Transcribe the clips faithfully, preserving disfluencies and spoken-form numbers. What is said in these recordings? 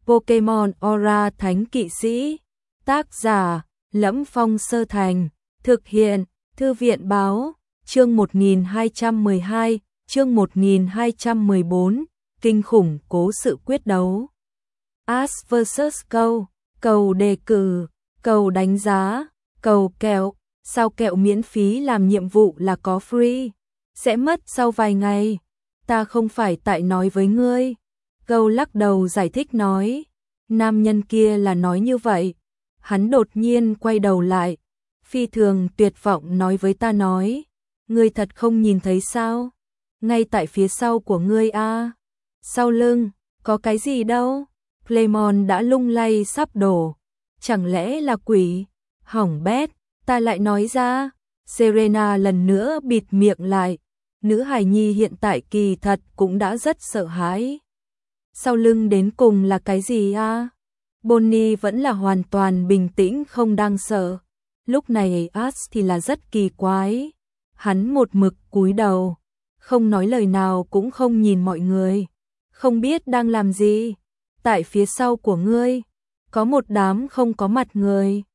Pokemon Aura Thánh Kỵ Sĩ. Tác giả: Lẫm Phong Sơ Thành. Thực hiện: Thư viện Báo. Chương một nghìn hai trăm mười hai, chương một nghìn hai trăm mười bốn, kinh khủng cố sự quyết đấu. Ash versus. Câu, cầu đề cử, cầu đánh giá, cầu kẹo. Sao kẹo miễn phí làm nhiệm vụ là có free? Sẽ mất sau vài ngày. Ta không phải tại nói với ngươi. Câu lắc đầu giải thích nói. Nam nhân kia là nói như vậy. Hắn đột nhiên quay đầu lại, phi thường tuyệt vọng nói với ta nói. Ngươi thật không nhìn thấy sao? Ngay tại phía sau của ngươi a. À. Sau lưng, có cái gì đâu? Playmon đã lung lay sắp đổ. Chẳng lẽ là quỷ? Hỏng bét, ta lại nói ra. Serena lần nữa bịt miệng lại. Nữ hài nhi hiện tại kỳ thật cũng đã rất sợ hãi. Sau lưng đến cùng là cái gì a? À? Bonnie vẫn là hoàn toàn bình tĩnh không đang sợ. Lúc này Ash thì là rất kỳ quái. Hắn một mực cúi đầu, không nói lời nào cũng không nhìn mọi người. Không biết đang làm gì. Tại phía sau của ngươi, có một đám không có mặt người.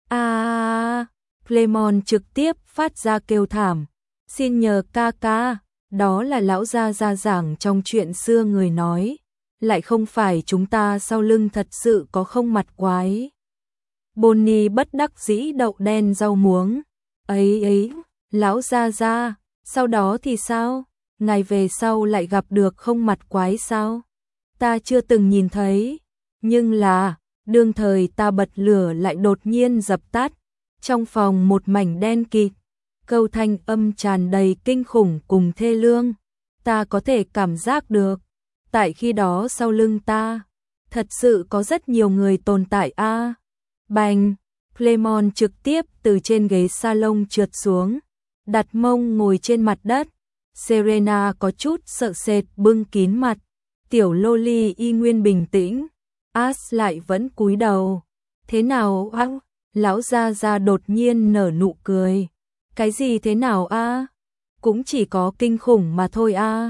À, Playmon trực tiếp phát ra kêu thảm. Xin nhờ ca ca, đó là lão gia gia giảng trong chuyện xưa người nói. Lại không phải chúng ta sau lưng thật sự có không mặt quái. Bonnie bất đắc dĩ đậu đen rau muống. Ấy ấy, lão gia gia, sau đó thì sao? Ngày về sau lại gặp được không mặt quái sao? Ta chưa từng nhìn thấy. Nhưng là, đương thời ta bật lửa lại đột nhiên dập tắt. Trong phòng một mảnh đen kịt. Câu thanh âm tràn đầy kinh khủng cùng thê lương. Ta có thể cảm giác được. Tại khi đó sau lưng ta, thật sự có rất nhiều người tồn tại a. À. Bành, Playmon trực tiếp từ trên ghế salon trượt xuống, đặt mông ngồi trên mặt đất. Serena có chút sợ sệt bưng kín mặt. Tiểu Loli y nguyên bình tĩnh. Ash lại vẫn cúi đầu. Thế nào á? Lão gia gia đột nhiên nở nụ cười. Cái gì thế nào a? À? Cũng chỉ có kinh khủng mà thôi a. À.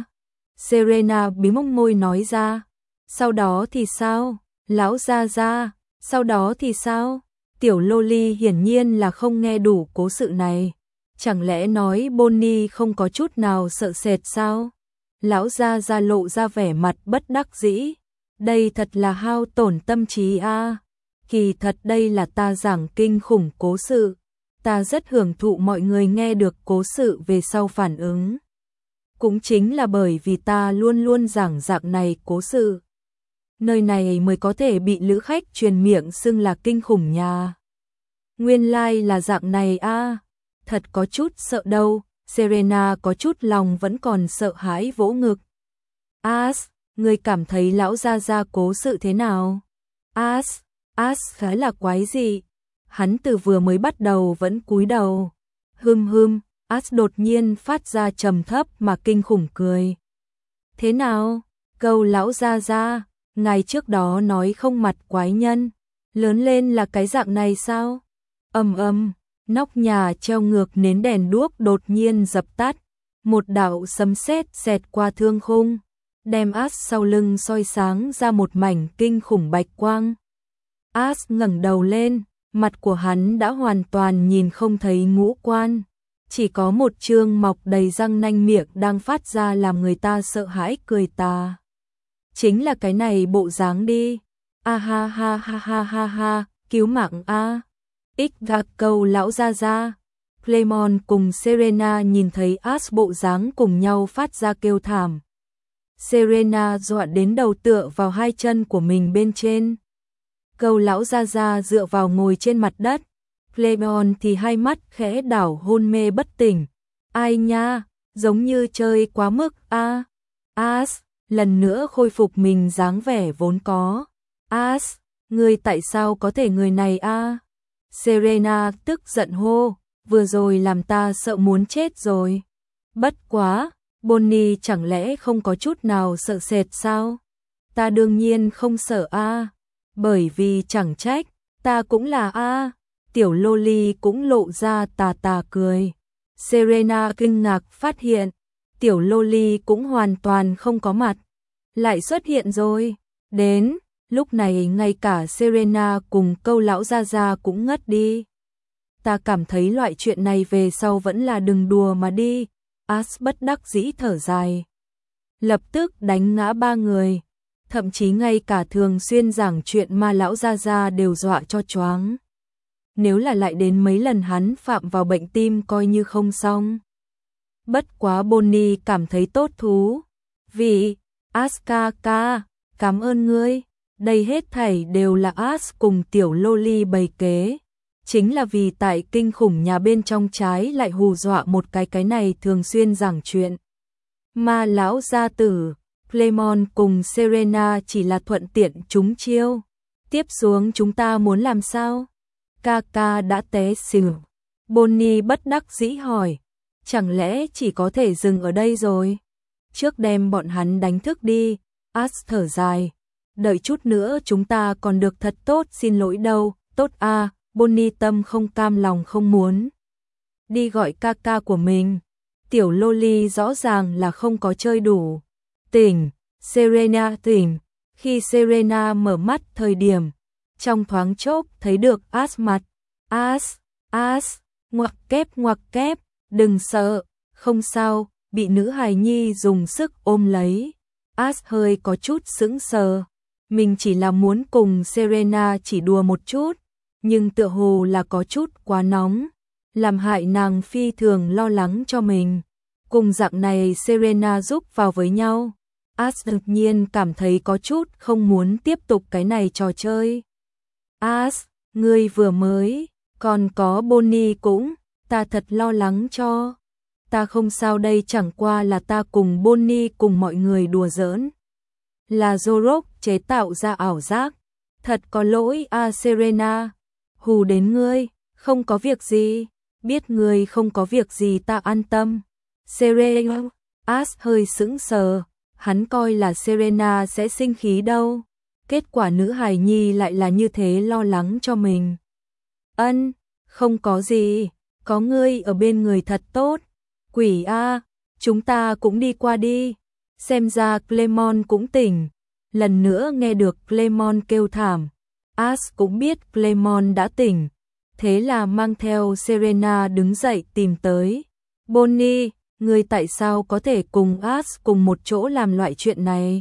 Serena bí mông môi nói ra. Sau đó thì sao? Lão gia gia, sau đó thì sao? Tiểu Loli hiển nhiên là không nghe đủ cố sự này. Chẳng lẽ nói Bonnie không có chút nào sợ sệt sao? Lão gia gia lộ ra vẻ mặt bất đắc dĩ. Đây thật là hao tổn tâm trí a. À. Kỳ thật đây là ta giảng kinh khủng cố sự. Ta rất hưởng thụ mọi người nghe được cố sự về sau phản ứng. Cũng chính là bởi vì ta luôn luôn giảng dạng này cố sự. Nơi này mới có thể bị lữ khách truyền miệng xưng là kinh khủng nhà. Nguyên lai like là dạng này a. À. Thật có chút sợ đâu. Serena có chút lòng vẫn còn sợ hãi vỗ ngực. Ash, ngươi cảm thấy lão gia gia cố sự thế nào? Ash, Ash khá là quái dị. Hắn từ vừa mới bắt đầu vẫn cúi đầu. Hừm hừm, Ash đột nhiên phát ra trầm thấp mà kinh khủng cười. Thế nào? Câu lão gia gia, ngày trước đó nói không mặt quái nhân, lớn lên là cái dạng này sao? Ầm ầm, nóc nhà treo ngược nến đèn đuốc đột nhiên dập tắt, một đạo sấm sét xẹt qua thương khung, đem Ash sau lưng soi sáng ra một mảnh kinh khủng bạch quang. Ash ngẩng đầu lên, mặt của hắn đã hoàn toàn nhìn không thấy ngũ quan, chỉ có một trương mọc đầy răng nanh miệng đang phát ra làm người ta sợ hãi cười tà. Chính là cái này bộ dáng đi. A ha ha ha ha ha ha, cứu mạng a. Ích gạc câu lão gia gia. Playmon cùng Serena nhìn thấy Ash bộ dáng cùng nhau phát ra kêu thảm. Serena dọa đến đầu tựa vào hai chân của mình bên trên. Câu lão gia gia dựa vào ngồi trên mặt đất. Playmon thì hai mắt khẽ đảo hôn mê bất tỉnh. Ai nha, giống như chơi quá mức a. À. Ash, lần nữa khôi phục mình dáng vẻ vốn có. Ash, ngươi tại sao có thể người này a? À? Serena tức giận hô, vừa rồi làm ta sợ muốn chết rồi. Bất quá, Bonnie chẳng lẽ không có chút nào sợ sệt sao? Ta đương nhiên không sợ a, à. Bởi vì chẳng trách, ta cũng là a. À. Tiểu Loli cũng lộ ra tà tà cười. Serena kinh ngạc phát hiện, Tiểu Loli cũng hoàn toàn không có mặt. Lại xuất hiện rồi. Đến, Lúc này ngay cả Serena cùng Câu lão gia gia cũng ngất đi. Ta cảm thấy loại chuyện này về sau vẫn là đừng đùa mà đi. As bất đắc dĩ thở dài. Lập tức đánh ngã ba người. Thậm chí ngay cả thường xuyên giảng chuyện ma lão gia gia đều dọa cho choáng. Nếu là lại đến mấy lần hắn phạm vào bệnh tim coi như không xong. Bất quá Bonnie cảm thấy tốt thú. Vì, Aska ca, cảm ơn ngươi. Đây hết thảy đều là As cùng tiểu Loli bày kế. Chính là vì tại kinh khủng nhà bên trong trái lại hù dọa một cái cái này thường xuyên giảng chuyện. Ma lão gia tử, Clemon cùng Serena chỉ là thuận tiện chúng chiêu. Tiếp xuống chúng ta muốn làm sao? Kaka đã té xỉu. Bonnie bất đắc dĩ hỏi. Chẳng lẽ chỉ có thể dừng ở đây rồi? Trước đem bọn hắn đánh thức đi. As thở dài. Đợi chút nữa chúng ta còn được thật tốt xin lỗi đâu. Tốt à, Bonnie tâm không cam lòng không muốn. Đi gọi Kaka của mình. Tiểu Loli rõ ràng là không có chơi đủ. Tỉnh, Serena tỉnh. Khi Serena mở mắt thời điểm, trong thoáng chốc thấy được As mặt. As, As, ngoặc kép ngoặc kép, đừng sợ, không sao, bị nữ hài nhi dùng sức ôm lấy. As hơi có chút sững sờ, mình chỉ là muốn cùng Serena chỉ đùa một chút, nhưng tựa hồ là có chút quá nóng, làm hại nàng phi thường lo lắng cho mình. Cùng dạng này Serena giúp vào với nhau, As đột nhiên cảm thấy có chút không muốn tiếp tục cái này trò chơi. As, ngươi vừa mới, còn có Bonnie cũng, ta thật lo lắng cho. Ta không sao đây chẳng qua là ta cùng Bonnie cùng mọi người đùa giỡn. Là Zorok chế tạo ra ảo giác. Thật có lỗi a Serena. Hù đến ngươi, không có việc gì. Biết ngươi không có việc gì ta an tâm. Serena, As hơi sững sờ. Hắn coi là Serena sẽ sinh khí đâu. Kết quả nữ hài nhi lại là như thế lo lắng cho mình. Ân, không có gì, có ngươi ở bên người thật tốt. Quỷ a, chúng ta cũng đi qua đi. Xem ra Clemon cũng tỉnh. Lần nữa nghe được Clemon kêu thảm. As cũng biết Clemon đã tỉnh. Thế là mang theo Serena đứng dậy tìm tới. Bonnie, ngươi tại sao có thể cùng As cùng một chỗ làm loại chuyện này?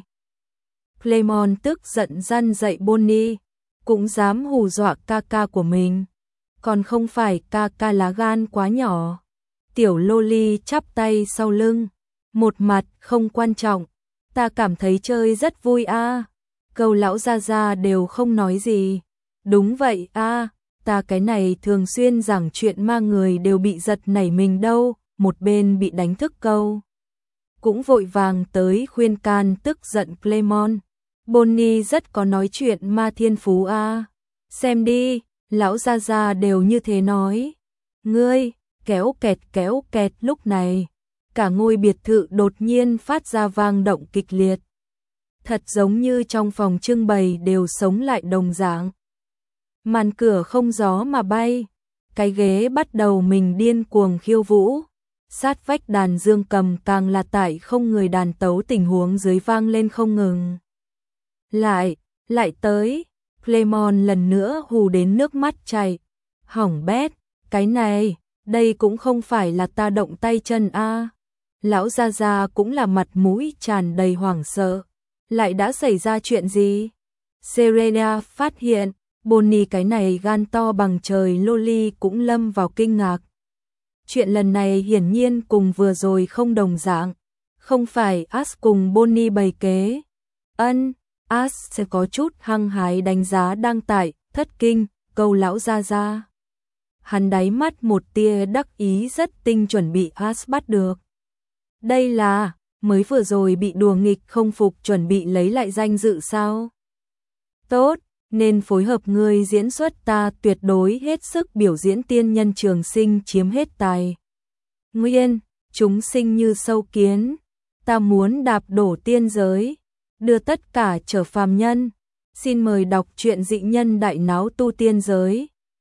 Clemon tức giận răn dậy Bonnie, cũng dám hù dọa Kaka của mình. Còn không phải Kaka lá gan quá nhỏ. Tiểu Loli chắp tay sau lưng, một mặt không quan trọng. Ta cảm thấy chơi rất vui a. À. Câu lão gia gia đều không nói gì. Đúng vậy a, à, ta cái này thường xuyên giảng chuyện ma người đều bị giật nảy mình đâu. Một bên bị đánh thức câu. Cũng vội vàng tới khuyên can tức giận Clemon. Bonnie rất có nói chuyện ma thiên phú a. À. Xem đi, lão gia gia đều như thế nói. Ngươi, kéo kẹt kéo kẹt lúc này. Cả ngôi biệt thự đột nhiên phát ra vang động kịch liệt. Thật giống như trong phòng trưng bày đều sống lại đồng dạng. Màn cửa không gió mà bay. Cái ghế bắt đầu mình điên cuồng khiêu vũ. Sát vách đàn dương cầm càng là tại không người đàn tấu tình huống dưới vang lên không ngừng. Lại, lại tới, Clemon lần nữa hù đến nước mắt chảy. Hỏng bét, cái này, đây cũng không phải là ta động tay chân a. À. Lão gia gia cũng là mặt mũi tràn đầy hoảng sợ. Lại đã xảy ra chuyện gì? Serena phát hiện, Bonnie cái này gan to bằng trời Loli cũng lâm vào kinh ngạc. Chuyện lần này hiển nhiên cùng vừa rồi không đồng dạng. Không phải As cùng Bonnie bày kế. Ân, As sẽ có chút hăng hái đánh giá đang tại, thất kinh, câu lão gia gia. Hắn đáy mắt một tia đắc ý rất tinh chuẩn bị As bắt được. Đây là, mới vừa rồi bị đùa nghịch không phục chuẩn bị lấy lại danh dự sao? Tốt, nên phối hợp ngươi diễn xuất ta tuyệt đối hết sức biểu diễn tiên nhân trường sinh chiếm hết tài. Nguyên, chúng sinh như sâu kiến, ta muốn đạp đổ tiên giới, đưa tất cả trở phàm nhân. Xin mời đọc truyện dị nhân đại náo tu tiên giới.